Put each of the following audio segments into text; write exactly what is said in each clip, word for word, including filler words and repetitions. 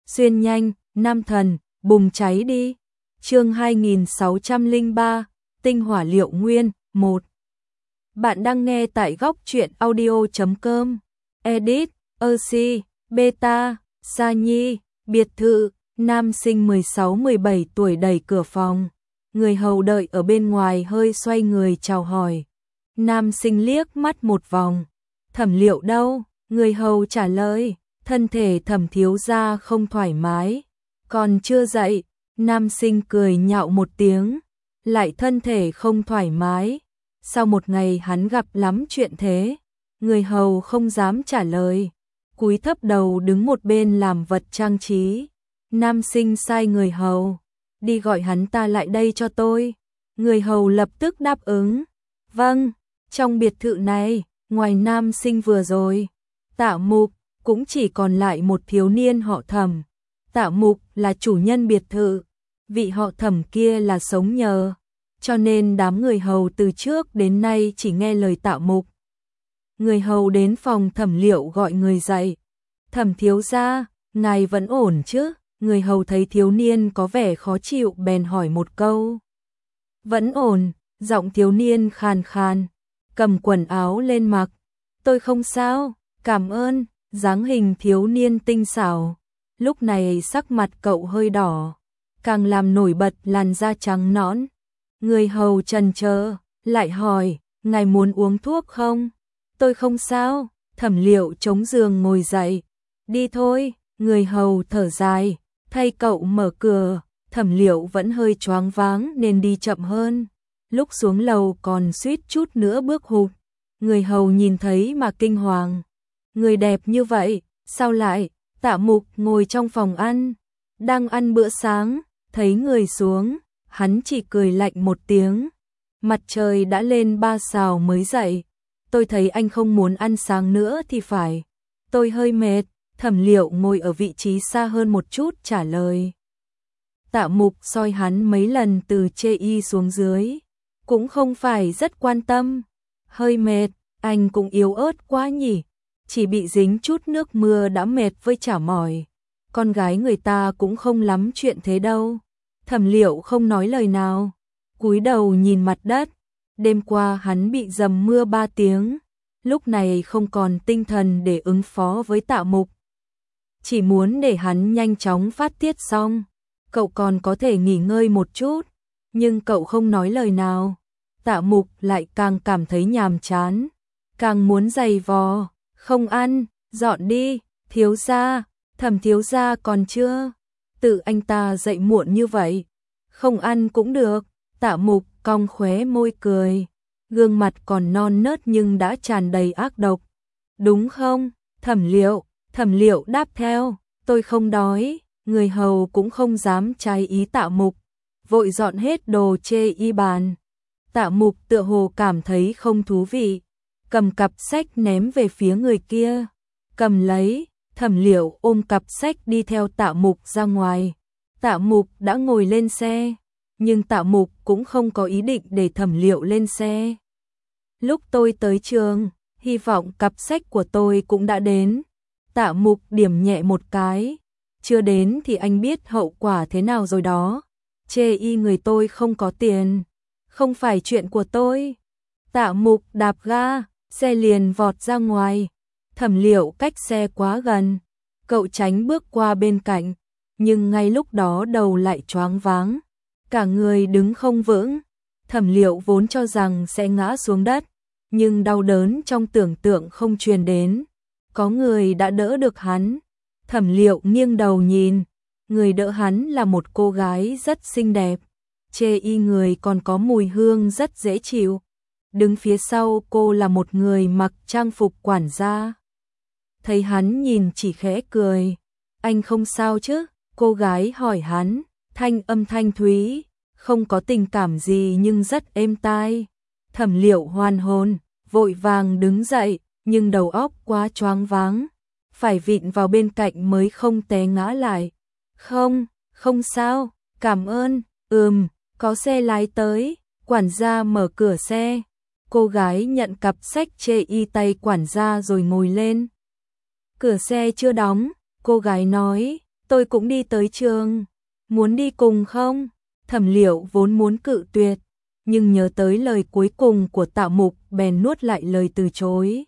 xuyên nhanh, nam thần, bùng cháy đi. Chương hai nghìn sáu trăm lẻ ba, tinh hỏa liệu nguyên, một. Bạn đang nghe tại góc truyện audio chấm com. Edit, Oxy, Beta, Sa Nhi, biệt thự, nam sinh mười sáu mười bảy tuổi đẩy cửa phòng. Người hầu đợi ở bên ngoài hơi xoay người chào hỏi. Nam sinh liếc mắt một vòng. Thẩm Liệu đâu? Người hầu trả lời. Thân thể Thẩm thiếu gia không thoải mái. Còn chưa dậy. Nam sinh cười nhạo một tiếng. Lại thân thể không thoải mái. Sau một ngày hắn gặp lắm chuyện thế. Người hầu không dám trả lời. Cúi thấp đầu đứng một bên làm vật trang trí. Nam sinh sai người hầu. Đi gọi hắn ta lại đây cho tôi. Người hầu lập tức đáp ứng. Vâng, trong biệt thự này, ngoài nam sinh vừa rồi, Tạ Mục, cũng chỉ còn lại một thiếu niên họ Thẩm. Tạ Mục là chủ nhân biệt thự, vị họ Thẩm kia là sống nhờ, cho nên đám người hầu từ trước đến nay chỉ nghe lời Tạ Mục. Người hầu đến phòng Thẩm Liệu gọi người dậy. Thẩm thiếu gia, ngài vẫn ổn chứ? Người hầu thấy thiếu niên có vẻ khó chịu bèn hỏi một câu. Vẫn ổn, giọng thiếu niên khàn khàn, cầm quần áo lên mặc. Tôi không sao, cảm ơn. Dáng hình thiếu niên tinh xảo. Lúc này sắc mặt cậu hơi đỏ, càng làm nổi bật làn da trắng nõn. Người hầu chần chờ, lại hỏi, ngài muốn uống thuốc không? Tôi không sao. Thẩm Liệu chống giường ngồi dậy. Đi thôi. Người hầu thở dài, thay cậu mở cửa. Thẩm Liệu vẫn hơi choáng váng nên đi chậm hơn. Lúc xuống lầu còn suýt chút nữa bước hụt. Người hầu nhìn thấy mà kinh hoàng. Người đẹp như vậy, sao lại? Tạ Mục ngồi trong phòng ăn, đang ăn bữa sáng, thấy người xuống, hắn chỉ cười lạnh một tiếng. Mặt trời đã lên ba sào mới dậy. Tôi thấy anh không muốn ăn sáng nữa thì phải. Tôi hơi mệt. Thẩm Liệu ngồi ở vị trí xa hơn một chút trả lời. Tạ Mục soi hắn mấy lần từ chê y xuống dưới, cũng không phải rất quan tâm. Hơi mệt, anh cũng yếu ớt quá nhỉ, chỉ bị dính chút nước mưa đã mệt với chả mỏi. Con gái người ta cũng không lắm chuyện thế đâu. Thẩm Liệu không nói lời nào, cúi đầu nhìn mặt đất. Đêm qua hắn bị dầm mưa ba tiếng, lúc này không còn tinh thần để ứng phó với Tạ Mục. Chỉ muốn để hắn nhanh chóng phát tiết xong, cậu còn có thể nghỉ ngơi một chút, nhưng cậu không nói lời nào. Tạ Mục lại càng cảm thấy nhàm chán, càng muốn giày vò. Không ăn, dọn đi. Thiếu gia, Thẩm thiếu gia còn chưa? Tự anh ta dậy muộn như vậy. Không ăn cũng được. Tạ Mục cong khóe môi cười, gương mặt còn non nớt nhưng đã tràn đầy ác độc. Đúng không? Thẩm Liệu. Thẩm Liệu đáp theo, tôi không đói. Người hầu cũng không dám trái ý Tạ Mục, vội dọn hết đồ chê y bàn. Tạ Mục tựa hồ cảm thấy không thú vị, cầm cặp sách ném về phía người kia. Cầm lấy. Thẩm Liệu ôm cặp sách đi theo Tạ Mục ra ngoài. Tạ Mục đã ngồi lên xe, nhưng Tạ Mục cũng không có ý định để Thẩm Liệu lên xe. Lúc tôi tới trường, hy vọng cặp sách của tôi cũng đã đến. Tạ Mục điểm nhẹ một cái. Chưa đến thì anh biết hậu quả thế nào rồi đó. Chê y người tôi không có tiền, không phải chuyện của tôi. Tạ Mục đạp ga, xe liền vọt ra ngoài. Thẩm Liệu cách xe quá gần, cậu tránh bước qua bên cạnh, nhưng ngay lúc đó đầu lại choáng váng, cả người đứng không vững. Thẩm Liệu vốn cho rằng sẽ ngã xuống đất, nhưng đau đớn trong tưởng tượng không truyền đến. Có người đã đỡ được hắn. Thẩm Liệu nghiêng đầu nhìn, người đỡ hắn là một cô gái rất xinh đẹp, chê y người còn có mùi hương rất dễ chịu. Đứng phía sau cô là một người mặc trang phục quản gia. Thấy hắn nhìn chỉ khẽ cười. Anh không sao chứ? Cô gái hỏi hắn, thanh âm thanh thúy, không có tình cảm gì nhưng rất êm tai. Thẩm Liệu hoàn hồn, vội vàng đứng dậy, nhưng đầu óc quá choáng váng, phải vịn vào bên cạnh mới không té ngã lại. Không, không sao, cảm ơn. Ừm, có xe lái tới. Quản gia mở cửa xe. Cô gái nhận cặp sách chê y tay quản gia rồi ngồi lên. Cửa xe chưa đóng, cô gái nói, tôi cũng đi tới trường, muốn đi cùng không? Thẩm Liệu vốn muốn cự tuyệt, nhưng nhớ tới lời cuối cùng của Tạ Mục bèn nuốt lại lời từ chối.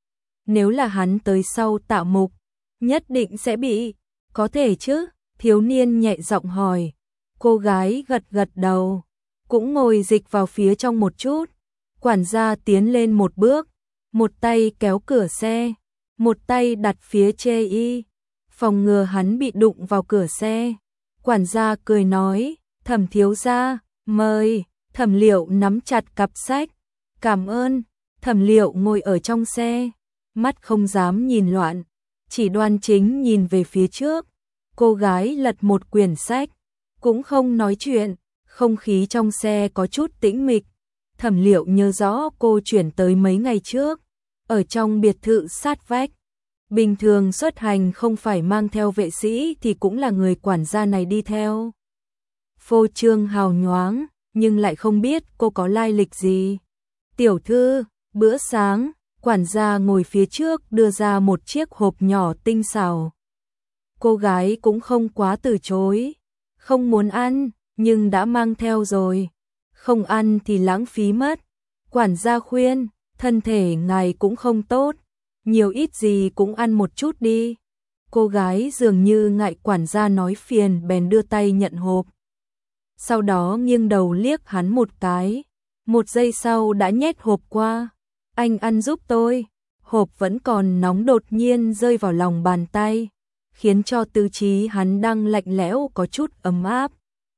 Nếu là hắn tới sau Tạ Mục, nhất định sẽ bị, có thể chứ? Thiếu niên nhẹ giọng hỏi. Cô gái gật gật đầu, cũng ngồi dịch vào phía trong một chút. Quản gia tiến lên một bước, một tay kéo cửa xe, một tay đặt phía chê y, phòng ngừa hắn bị đụng vào cửa xe. Quản gia cười nói, Thẩm thiếu gia, mời. Thẩm Liệu nắm chặt cặp sách, cảm ơn. Thẩm Liệu ngồi ở trong xe, mắt không dám nhìn loạn, chỉ đoan chính nhìn về phía trước. Cô gái lật một quyển sách, cũng không nói chuyện, không khí trong xe có chút tĩnh mịch. Thẩm Liệu nhớ rõ cô chuyển tới mấy ngày trước, ở trong biệt thự sát vách. Bình thường xuất hành không phải mang theo vệ sĩ thì cũng là người quản gia này đi theo. Phô trương hào nhoáng, nhưng lại không biết cô có lai lịch gì. Tiểu thư, bữa sáng. Quản gia ngồi phía trước đưa ra một chiếc hộp nhỏ tinh xảo. Cô gái cũng không quá từ chối, không muốn ăn, nhưng đã mang theo rồi, không ăn thì lãng phí mất. Quản gia khuyên, thân thể ngài cũng không tốt, nhiều ít gì cũng ăn một chút đi. Cô gái dường như ngại quản gia nói phiền bèn đưa tay nhận hộp. Sau đó nghiêng đầu liếc hắn một cái, một giây sau đã nhét hộp qua. Anh ăn giúp tôi. Hộp vẫn còn nóng đột nhiên rơi vào lòng bàn tay, khiến cho tư trí hắn đang lạnh lẽo có chút ấm áp.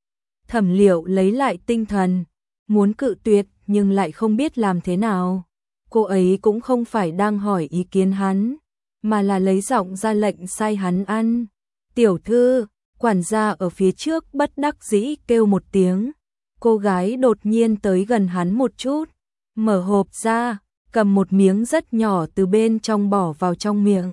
Thẩm Liệu lấy lại tinh thần, muốn cự tuyệt nhưng lại không biết làm thế nào. Cô ấy cũng không phải đang hỏi ý kiến hắn, mà là lấy giọng ra lệnh sai hắn ăn. Tiểu thư, quản gia ở phía trước bất đắc dĩ kêu một tiếng. Cô gái đột nhiên tới gần hắn một chút, mở hộp ra, cầm một miếng rất nhỏ từ bên trong bỏ vào trong miệng.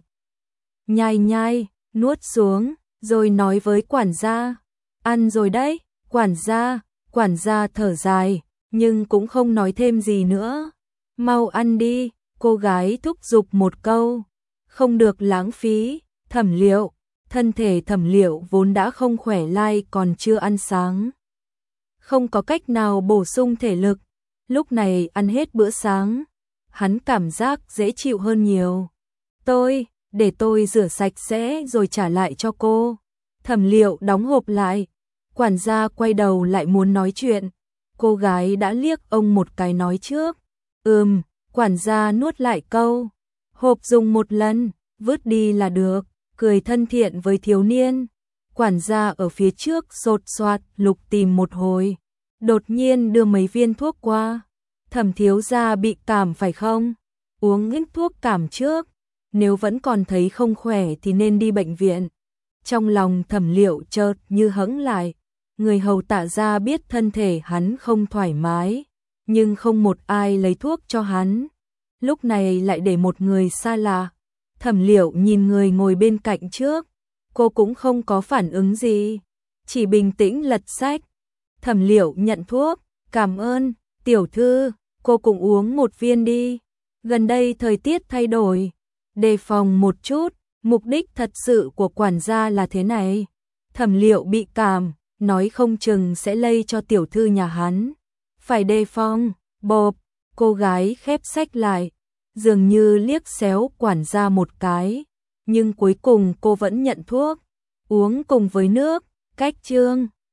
Nhai nhai, nuốt xuống, rồi nói với quản gia, ăn rồi đấy. Quản gia, quản gia thở dài, nhưng cũng không nói thêm gì nữa. Mau ăn đi, cô gái thúc giục một câu, không được lãng phí. Thẩm Liệu, thân thể Thẩm Liệu vốn đã không khỏe lai còn chưa ăn sáng, không có cách nào bổ sung thể lực, lúc này ăn hết bữa sáng, hắn cảm giác dễ chịu hơn nhiều. Tôi, để tôi rửa sạch sẽ rồi trả lại cho cô. Thẩm Liệu đóng hộp lại, quản gia quay đầu lại muốn nói chuyện, cô gái đã liếc ông một cái nói trước. Ừm, quản gia nuốt lại câu, hộp dùng một lần, vứt đi là được, cười thân thiện với thiếu niên. Quản gia ở phía trước sột soạt lục tìm một hồi, đột nhiên đưa mấy viên thuốc qua. Thẩm thiếu gia bị cảm phải không? Uống ít thuốc cảm trước, nếu vẫn còn thấy không khỏe thì nên đi bệnh viện. Trong lòng Thẩm Liệu chợt như hững lại, người hầu Tạ gia biết thân thể hắn không thoải mái, nhưng không một ai lấy thuốc cho hắn. Lúc này lại để một người xa lạ. Thẩm Liệu nhìn người ngồi bên cạnh trước, cô cũng không có phản ứng gì, chỉ bình tĩnh lật sách. Thẩm Liệu nhận thuốc, cảm ơn, tiểu thư, cô cũng uống một viên đi. Gần đây thời tiết thay đổi, đề phòng một chút, mục đích thật sự của quản gia là thế này. Thẩm Liệu bị cảm, nói không chừng sẽ lây cho tiểu thư nhà hắn. Phải đề phòng, bộp, cô gái khép sách lại, dường như liếc xéo quản gia một cái, nhưng cuối cùng cô vẫn nhận thuốc, uống cùng với nước. Cách chương